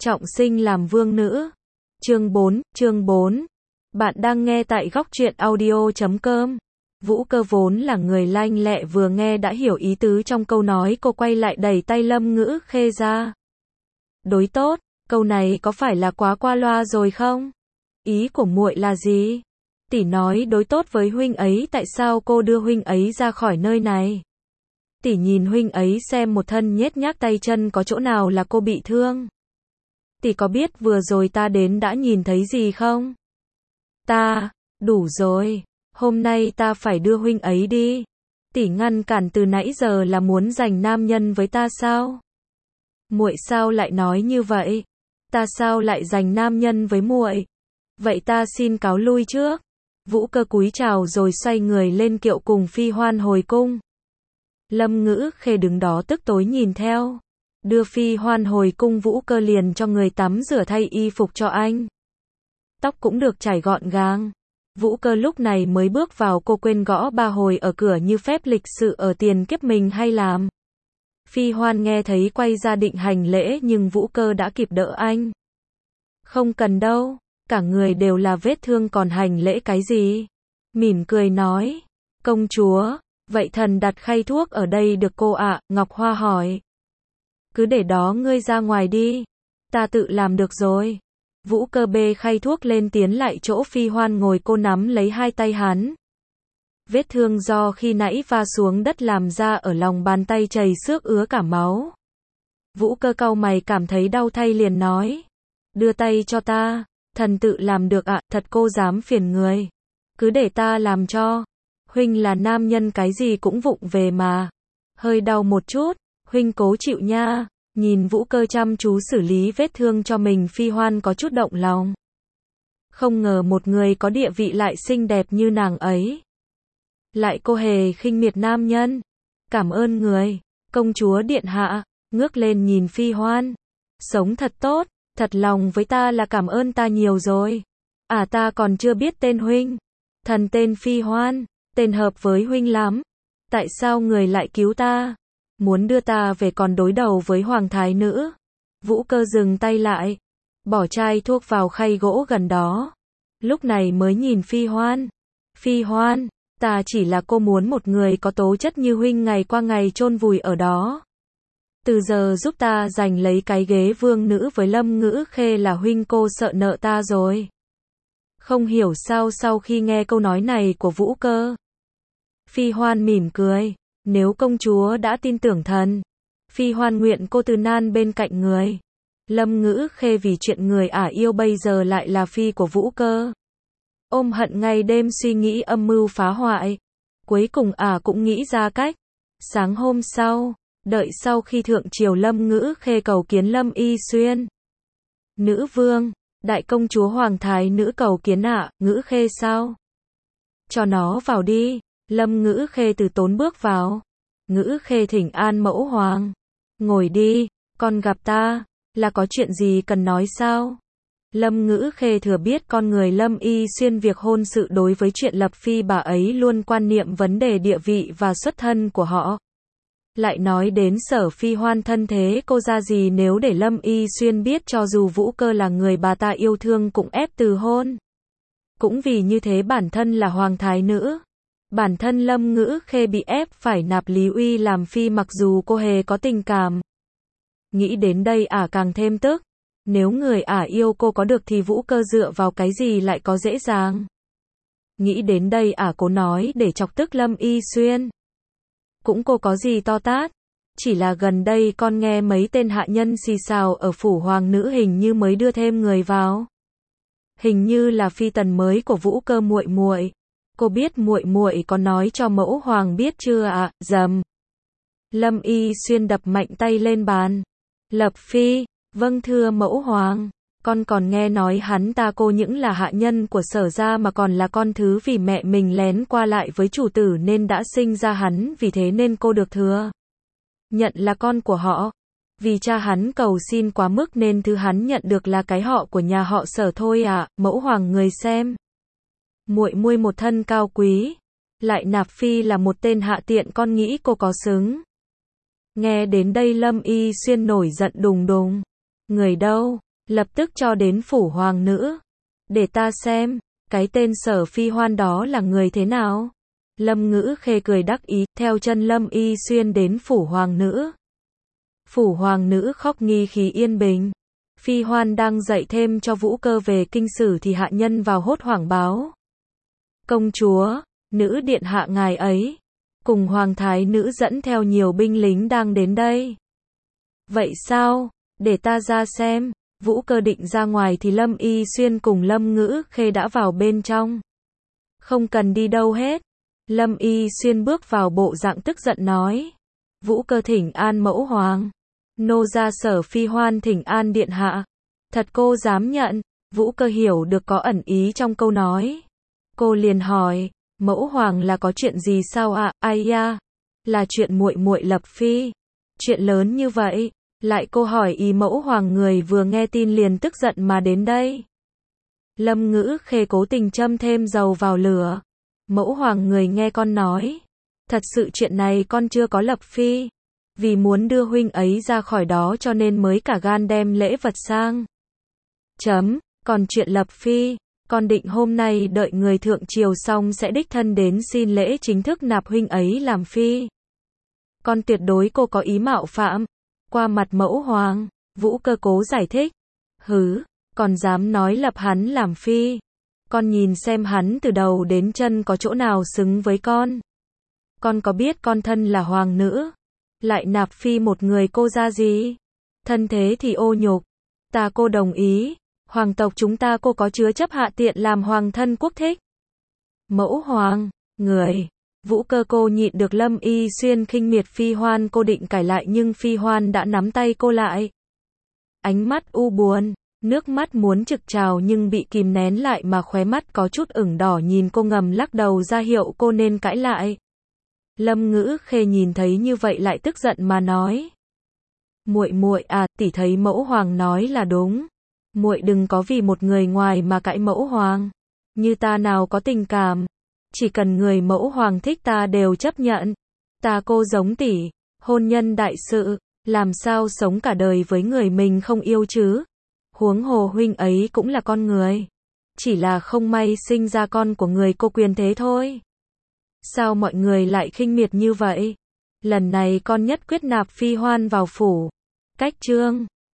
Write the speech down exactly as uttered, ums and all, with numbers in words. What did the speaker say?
Trọng sinh làm vương nữ. Chương bốn, chương bốn. Bạn đang nghe tại góc truyện audio chấm com. Vũ Cơ vốn là người lanh lẹ, vừa nghe đã hiểu ý tứ trong câu nói, cô quay lại đẩy tay Lâm Ngữ Khê ra. Đối tốt, câu này có phải là quá qua loa rồi không? Ý của muội là gì? Tỷ nói đối tốt với huynh ấy, tại sao cô đưa huynh ấy ra khỏi nơi này? Tỷ nhìn huynh ấy xem một thân nhếch nhác tay chân, có chỗ nào là cô bị thương? Tỷ có biết vừa rồi ta đến đã nhìn thấy gì không? Ta, đủ rồi, hôm nay ta phải đưa huynh ấy đi. Tỷ ngăn cản từ nãy giờ là muốn giành nam nhân với ta sao? Muội sao lại nói như vậy? Ta sao lại giành nam nhân với muội? Vậy ta xin cáo lui trước. Vũ Cơ cúi chào rồi xoay người lên kiệu cùng Phi Hoan hồi cung. Lâm Ngữ Khê đứng đó tức tối nhìn theo. Đưa Phi Hoan hồi cung, Vũ Cơ liền cho người tắm rửa thay y phục cho anh. Tóc cũng được chải gọn gàng. Vũ Cơ lúc này mới bước vào, cô quên gõ ba hồi ở cửa như phép lịch sự ở tiền kiếp mình hay làm. Phi Hoan nghe thấy quay ra định hành lễ, nhưng Vũ Cơ đã kịp đỡ anh. Không cần đâu, cả người đều là vết thương còn hành lễ cái gì? Mỉm cười nói. Công chúa, vậy thần đặt khay thuốc ở đây được cô ạ? Ngọc Hoa hỏi. Cứ để đó, ngươi ra ngoài đi. Ta tự làm được rồi. Vũ Cơ bê khay thuốc lên tiến lại chỗ Phi Hoan ngồi, cô nắm lấy hai tay hắn. Vết thương do khi nãy va xuống đất làm ra ở lòng bàn tay chảy xước ứa cả máu. Vũ Cơ cau mày cảm thấy đau thay liền nói. Đưa tay cho ta. Thần tự làm được ạ, thật cô dám phiền người. Cứ để ta làm cho. Huynh là nam nhân cái gì cũng vụng về mà. Hơi đau một chút, huynh cố chịu nha. Nhìn Vũ Cơ chăm chú xử lý vết thương cho mình, Phi Hoan có chút động lòng. Không ngờ một người có địa vị lại xinh đẹp như nàng ấy. Lại cô hề khinh miệt nam nhân. Cảm ơn người, công chúa điện hạ. Ngước lên nhìn Phi Hoan. Sống thật tốt, thật lòng với ta là cảm ơn ta nhiều rồi. À, ta còn chưa biết tên huynh. Thần tên Phi Hoan, tên hợp với huynh lắm. Tại sao người lại cứu ta? Muốn đưa ta về còn đối đầu với hoàng thái nữ. Vũ Cơ dừng tay lại, bỏ chai thuốc vào khay gỗ gần đó. Lúc này mới nhìn Phi Hoan. Phi Hoan, ta chỉ là cô muốn một người có tố chất như huynh ngày qua ngày chôn vùi ở đó. Từ giờ giúp ta giành lấy cái ghế vương nữ với Lâm Ngữ Khê là huynh cô sợ nợ ta rồi. Không hiểu sao sau khi nghe câu nói này của Vũ Cơ, Phi Hoan mỉm cười. Nếu công chúa đã tin tưởng thần, Phi Hoan nguyện cô từ nan bên cạnh người. Lâm Ngữ Khê vì chuyện người ả yêu bây giờ lại là phi của Vũ Cơ. Ôm hận ngày đêm suy nghĩ âm mưu phá hoại. Cuối cùng ả cũng nghĩ ra cách. Sáng hôm sau, đợi sau khi thượng triều, Lâm Ngữ Khê cầu kiến Lâm Y Xuyên. Nữ vương, đại công chúa hoàng thái nữ cầu kiến ạ. Ngữ Khê sao? Cho nó vào đi. Lâm Ngữ Khê từ tốn bước vào. Ngữ Khê thỉnh an mẫu hoàng. Ngồi đi, con gặp ta, là có chuyện gì cần nói sao? Lâm Ngữ Khê thừa biết con người Lâm Y Xuyên việc hôn sự đối với chuyện lập phi, bà ấy luôn quan niệm vấn đề địa vị và xuất thân của họ. Lại nói đến Sở Phi Hoan thân thế cô ra gì, nếu để Lâm Y Xuyên biết, cho dù Vũ Cơ là người bà ta yêu thương cũng ép từ hôn. Cũng vì như thế bản thân là hoàng thái nữ, bản thân Lâm Ngữ Khê bị ép phải nạp Lý Uy làm phi mặc dù cô hề có tình cảm. Nghĩ đến đây ả càng thêm tức. Nếu người ả yêu cô có được thì Vũ Cơ dựa vào cái gì lại có dễ dàng. Nghĩ đến đây ả cố nói để chọc tức Lâm Y Xuyên. Cũng cô có gì to tát. Chỉ là gần đây con nghe mấy tên hạ nhân xì xào ở phủ hoàng nữ hình như mới đưa thêm người vào. Hình như là phi tần mới của Vũ Cơ muội muội. Cô biết muội muội có nói cho mẫu hoàng biết chưa ạ? À? Dầm. Lâm Y Xuyên đập mạnh tay lên bàn. Lập phi, vâng thưa mẫu hoàng. Con còn nghe nói hắn ta cô những là hạ nhân của Sở gia mà còn là con thứ vì mẹ mình lén qua lại với chủ tử nên đã sinh ra hắn, vì thế nên cô được thừa nhận là con của họ. Vì cha hắn cầu xin quá mức nên thứ hắn nhận được là cái họ của nhà họ Sở thôi ạ. À? Mẫu hoàng người xem. Muội muội một thân cao quý, lại nạp phi là một tên hạ tiện, con nghĩ cô có xứng? Nghe đến đây Lâm Y Xuyên nổi giận đùng đùng. Người đâu? lập tức cho đến phủ hoàng nữ. Để ta xem, cái tên Sở Phi Hoan đó là người thế nào? Lâm Ngữ Khê cười đắc ý, theo chân Lâm Y Xuyên đến phủ hoàng nữ. Phủ hoàng nữ khóc nghi khí yên bình. Phi Hoan đang dạy thêm cho Vũ Cơ về kinh sử thì hạ nhân vào hốt hoảng báo. Công chúa, nữ điện hạ ngài ấy, cùng hoàng thái nữ dẫn theo nhiều binh lính đang đến đây. Vậy sao? Để ta ra xem. Vũ Cơ định ra ngoài thì Lâm Y Xuyên cùng Lâm Ngữ Khê đã vào bên trong. Không cần đi đâu hết. Lâm Y Xuyên bước vào bộ dạng tức giận nói. Vũ Cơ thỉnh an mẫu hoàng. Nô gia Sở Phi Hoan thỉnh an điện hạ. Thật cô dám nhận. Vũ Cơ hiểu được có ẩn ý trong câu nói. Cô liền hỏi, mẫu hoàng là có chuyện gì sao ạ? À? Ai ya, là chuyện muội muội lập phi. Chuyện lớn như vậy. Lại cô hỏi ý mẫu hoàng, người vừa nghe tin liền tức giận mà đến đây. Lâm Ngữ Khê cố tình châm thêm dầu vào lửa. Mẫu hoàng người nghe con nói. Thật sự chuyện này con chưa có lập phi. Vì muốn đưa huynh ấy ra khỏi đó cho nên mới cả gan đem lễ vật sang. Chấm, còn chuyện lập phi, con định hôm nay đợi người thượng triều xong sẽ đích thân đến xin lễ chính thức nạp huynh ấy làm phi. Con tuyệt đối cô có ý mạo phạm. Qua mặt mẫu hoàng, Vũ Cơ cố giải thích. Hứ, còn dám nói lập hắn làm phi. Con nhìn xem hắn từ đầu đến chân có chỗ nào xứng với con. Con có biết con thân là hoàng nữ, lại nạp phi một người cô ra gì? Thân thế thì ô nhục. Ta cô đồng ý. Hoàng tộc chúng ta cô có chứa chấp hạ tiện làm hoàng thân quốc thích. Mẫu hoàng, người. Vũ Cơ cô nhịn được Lâm Y Xuyên khinh miệt Phi Hoan, cô định cãi lại nhưng Phi Hoan đã nắm tay cô lại. Ánh mắt u buồn, nước mắt muốn trực trào nhưng bị kìm nén lại mà khóe mắt có chút ửng đỏ, nhìn cô ngầm lắc đầu ra hiệu cô nên cãi lại. Lâm Ngữ Khê nhìn thấy như vậy lại tức giận mà nói. Muội muội à, tỷ thấy mẫu hoàng nói là đúng. Muội đừng có vì một người ngoài mà cãi mẫu hoàng. Như ta nào có tình cảm. Chỉ cần người mẫu hoàng thích ta đều chấp nhận. Ta cô giống tỷ, hôn nhân đại sự, làm sao sống cả đời với người mình không yêu chứ? Huống hồ huynh ấy cũng là con người. Chỉ là không may sinh ra con của người cô quyền thế thôi. Sao mọi người lại khinh miệt như vậy? Lần này con nhất quyết nạp Phi Hoan vào phủ. Cách chương